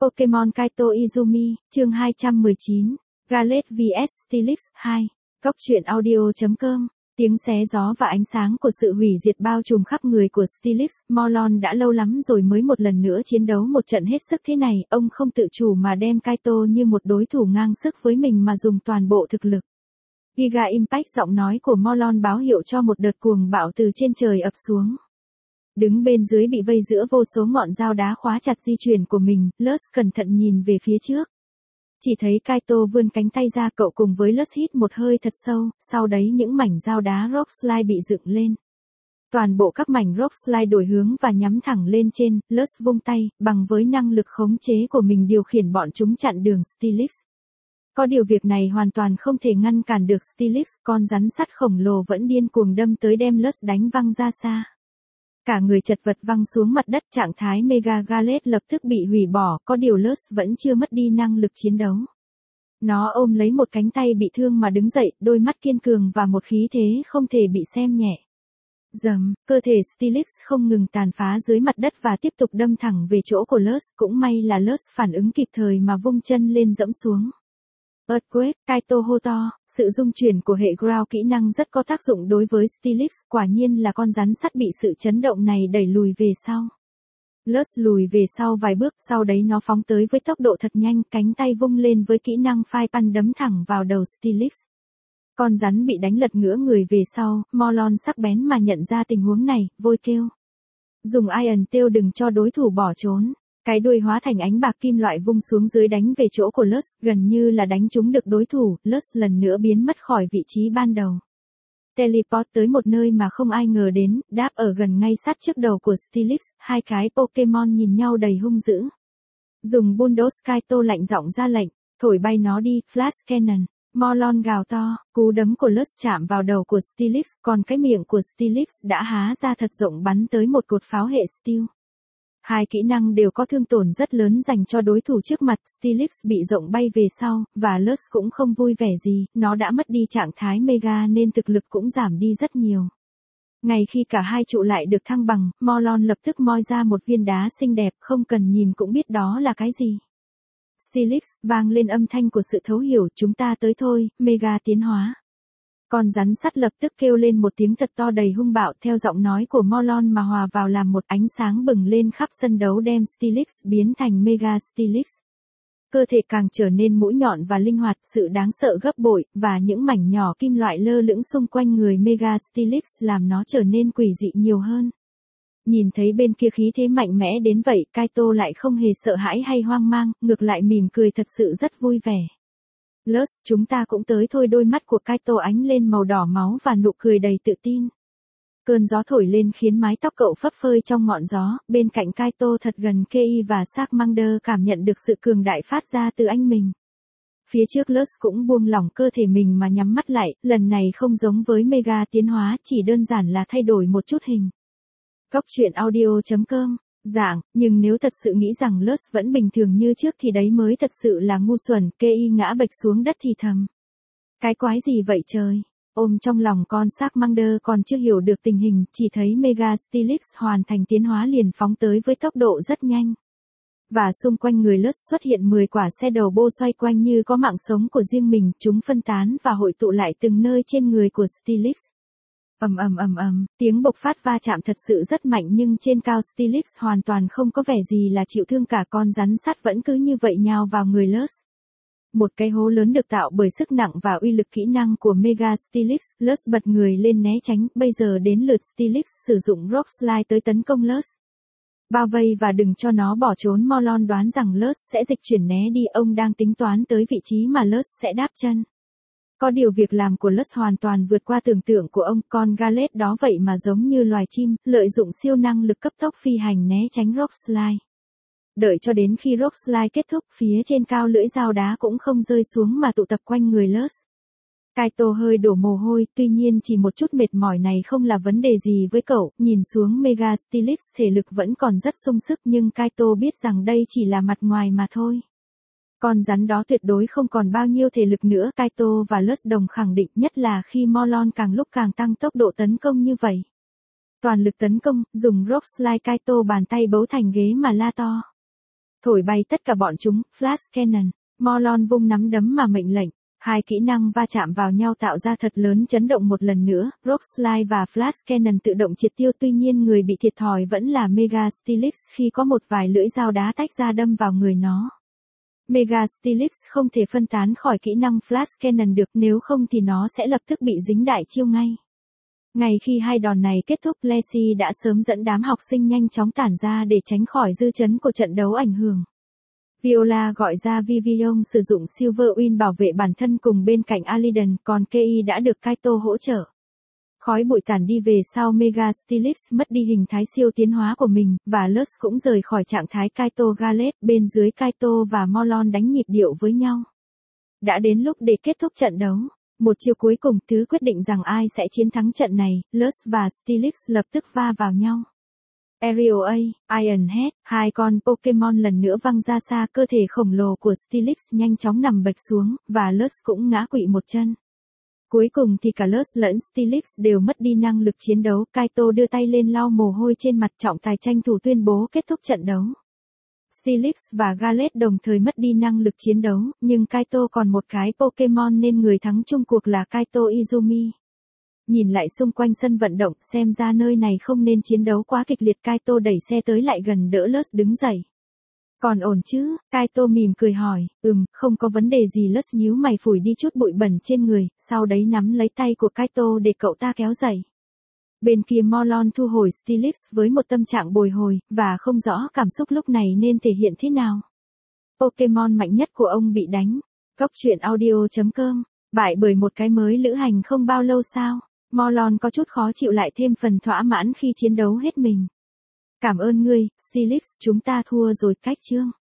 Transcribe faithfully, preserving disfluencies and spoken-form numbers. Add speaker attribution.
Speaker 1: Pokemon Kaito Izumi, chương hai trăm mười chín, Gallade vs Steelix hai, Cốc truyện audio.com. Tiếng xé gió và ánh sáng của sự hủy diệt bao trùm khắp người của Steelix. Morlon đã lâu lắm rồi mới một lần nữa chiến đấu một trận hết sức thế này, ông không tự chủ mà đem Kaito như một đối thủ ngang sức với mình mà dùng toàn bộ thực lực. Giga Impact, giọng nói của Morlon báo hiệu cho một đợt cuồng bạo từ trên trời ập xuống. Đứng bên dưới bị vây giữa vô số ngọn dao đá khóa chặt di chuyển của mình, Lus cẩn thận nhìn về phía trước. Chỉ thấy Kaito vươn cánh tay ra, cậu cùng với Lus hít một hơi thật sâu, sau đấy những mảnh dao đá Rock Slide bị dựng lên. Toàn bộ các mảnh Rock Slide đổi hướng và nhắm thẳng lên trên, Lus vung tay, bằng với năng lực khống chế của mình điều khiển bọn chúng chặn đường Steelix. Có điều việc này hoàn toàn không thể ngăn cản được Steelix, con rắn sắt khổng lồ vẫn điên cuồng đâm tới đem Lus đánh văng ra xa. Cả người chật vật văng xuống mặt đất, trạng thái Mega Gallade lập tức bị hủy bỏ, có điều Lus vẫn chưa mất đi năng lực chiến đấu. Nó ôm lấy một cánh tay bị thương mà đứng dậy, đôi mắt kiên cường và một khí thế không thể bị xem nhẹ. Dầm, cơ thể Steelix không ngừng tàn phá dưới mặt đất và tiếp tục đâm thẳng về chỗ của Lus, cũng may là Lus phản ứng kịp thời mà vung chân lên dẫm xuống. Earthquake, Kaito hô to, sự dung chuyển của hệ Ground kỹ năng rất có tác dụng đối với Steelix, quả nhiên là con rắn sắt bị sự chấn động này đẩy lùi về sau. Lus lùi về sau vài bước, sau đấy nó phóng tới với tốc độ thật nhanh, cánh tay vung lên với kỹ năng Fire Punch đấm thẳng vào đầu Steelix. Con rắn bị đánh lật ngửa người về sau, Morlon sắc bén mà nhận ra tình huống này, vội kêu. Dùng Iron Tail đừng cho đối thủ bỏ trốn. Cái đuôi hóa thành ánh bạc kim loại vung xuống dưới đánh về chỗ của Lus, gần như là đánh trúng được đối thủ, Lus lần nữa biến mất khỏi vị trí ban đầu. Teleport tới một nơi mà không ai ngờ đến, đáp ở gần ngay sát trước đầu của Steelix, hai cái Pokemon nhìn nhau đầy hung dữ. Dùng Bulldoze, Kaito lạnh giọng ra lệnh, thổi bay nó đi, Flash Cannon. Morlon gào to, cú đấm của Lus chạm vào đầu của Steelix, còn cái miệng của Steelix đã há ra thật rộng bắn tới một cột pháo hệ Steel. Hai kỹ năng đều có thương tổn rất lớn dành cho đối thủ trước mặt, Steelix bị rộng bay về sau, và Lus cũng không vui vẻ gì, nó đã mất đi trạng thái Mega nên thực lực cũng giảm đi rất nhiều. Ngay khi cả hai trụ lại được thăng bằng, Morlon lập tức moi ra một viên đá xinh đẹp, không cần nhìn cũng biết đó là cái gì. Steelix, vang lên âm thanh của sự thấu hiểu, chúng ta tới thôi, Mega tiến hóa. Con rắn sắt lập tức kêu lên một tiếng thật to đầy hung bạo, theo giọng nói của Morlon mà hòa vào làm một, ánh sáng bừng lên khắp sân đấu đem Steelix biến thành Mega Steelix. Cơ thể càng trở nên mũi nhọn và linh hoạt, sự đáng sợ gấp bội, và những mảnh nhỏ kim loại lơ lửng xung quanh người Mega Steelix làm nó trở nên quỷ dị nhiều hơn. Nhìn thấy bên kia khí thế mạnh mẽ đến vậy, Kaito lại không hề sợ hãi hay hoang mang, ngược lại mỉm cười thật sự rất vui vẻ. Lus, chúng ta cũng tới thôi, đôi mắt của Kaito ánh lên màu đỏ máu và nụ cười đầy tự tin. Cơn gió thổi lên khiến mái tóc cậu phấp phới trong ngọn gió, bên cạnh Kaito thật gần Kei và Charmander cảm nhận được sự cường đại phát ra từ anh mình. Phía trước Lus cũng buông lỏng cơ thể mình mà nhắm mắt lại, lần này không giống với Mega tiến hóa, chỉ đơn giản là thay đổi một chút hình. Cốc truyện audio.com. Dạng, nhưng nếu thật sự nghĩ rằng Lus vẫn bình thường như trước thì đấy mới thật sự là ngu xuẩn, Kei ngã bệch xuống đất thì thầm. Cái quái gì vậy trời? Ôm trong lòng con Charmander còn chưa hiểu được tình hình, chỉ thấy Mega Steelix hoàn thành tiến hóa liền phóng tới với tốc độ rất nhanh. Và xung quanh người Lus xuất hiện mười quả xe đầu bô xoay quanh như có mạng sống của riêng mình, chúng phân tán và hội tụ lại từng nơi trên người của Steelix. Ầm ầm ầm ầm, tiếng bộc phát va chạm thật sự rất mạnh nhưng trên cao Steelix hoàn toàn không có vẻ gì là chịu thương cả, con rắn sắt vẫn cứ như vậy nhào vào người Lus. Một cái hố lớn được tạo bởi sức nặng và uy lực kỹ năng của Mega Steelix, Lus bật người lên né tránh, bây giờ đến lượt Steelix sử dụng Rock Slide tới tấn công Lus. Bao vây và đừng cho nó bỏ trốn, Morlon đoán rằng Lus sẽ dịch chuyển né đi, ông đang tính toán tới vị trí mà Lus sẽ đáp chân. Có điều việc làm của Lus hoàn toàn vượt qua tưởng tượng của ông, con Gallade đó vậy mà giống như loài chim, lợi dụng siêu năng lực cấp tốc phi hành né tránh Rock Slide. Đợi cho đến khi Rock Slide kết thúc, phía trên cao lưỡi dao đá cũng không rơi xuống mà tụ tập quanh người Lus. Kaito hơi đổ mồ hôi, tuy nhiên chỉ một chút mệt mỏi này không là vấn đề gì với cậu, nhìn xuống Mega Steelix thể lực vẫn còn rất sung sức nhưng Kaito biết rằng đây chỉ là mặt ngoài mà thôi. Con rắn đó tuyệt đối không còn bao nhiêu thể lực nữa, Kaito và Lus đồng khẳng định, nhất là khi Morlon càng lúc càng tăng tốc độ tấn công như vậy. Toàn lực tấn công, dùng Rock Slide, Kaito bàn tay bấu thành ghế mà la to. Thổi bay tất cả bọn chúng, Flash Cannon. Morlon vung nắm đấm mà mệnh lệnh. Hai kỹ năng va chạm vào nhau tạo ra thật lớn chấn động một lần nữa, Rock Slide và Flash Cannon tự động triệt tiêu, tuy nhiên người bị thiệt thòi vẫn là Mega Stylix khi có một vài lưỡi dao đá tách ra đâm vào người nó. Mega Stylix không thể phân tán khỏi kỹ năng Flash Cannon được, nếu không thì nó sẽ lập tức bị dính đại chiêu ngay. Ngay khi hai đòn này kết thúc, Lacey đã sớm dẫn đám học sinh nhanh chóng tản ra để tránh khỏi dư chấn của trận đấu ảnh hưởng. Viola gọi ra Vivian sử dụng Silver Wing bảo vệ bản thân cùng bên cạnh Aliden, còn Kei đã được Kaito hỗ trợ. Khói bụi tản đi về sau, Mega Stylix mất đi hình thái siêu tiến hóa của mình, và Luz cũng rời khỏi trạng thái Kaito Gallade, bên dưới Kaito và Morlon đánh nhịp điệu với nhau. Đã đến lúc để kết thúc trận đấu. Một chiêu cuối cùng, thứ quyết định rằng ai sẽ chiến thắng trận này, Luz và Stylix lập tức va vào nhau. Aerial A, Iron Head, hai con Pokemon lần nữa văng ra xa, cơ thể khổng lồ của Stylix nhanh chóng nằm bệt xuống, và Luz cũng ngã quỵ một chân. Cuối cùng thì cả Luz lẫn Stylix đều mất đi năng lực chiến đấu, Kaito đưa tay lên lau mồ hôi trên mặt, trọng tài tranh thủ tuyên bố kết thúc trận đấu. Stylix và Gallade đồng thời mất đi năng lực chiến đấu, nhưng Kaito còn một cái Pokemon nên người thắng chung cuộc là Kaito Izumi. Nhìn lại xung quanh sân vận động, xem ra nơi này không nên chiến đấu quá kịch liệt, Kaito đẩy xe tới lại gần đỡ Luz đứng dậy. Còn ổn chứ? Kaito mỉm cười hỏi. Ừm, không có vấn đề gì. Luz nhíu mày phủi đi chút bụi bẩn trên người, sau đấy nắm lấy tay của Kaito để cậu ta kéo dậy. Bên kia Morlon thu hồi Stylix với một tâm trạng bồi hồi, và không rõ cảm xúc lúc này nên thể hiện thế nào. Pokemon mạnh nhất của ông bị đánh. Cóc truyện audio chấm com. Bại bởi một cái mới lữ hành không bao lâu sao? Morlon có chút khó chịu lại thêm phần thỏa mãn khi chiến đấu hết mình. Cảm ơn ngươi, Stylix, chúng ta thua rồi. Cách chương.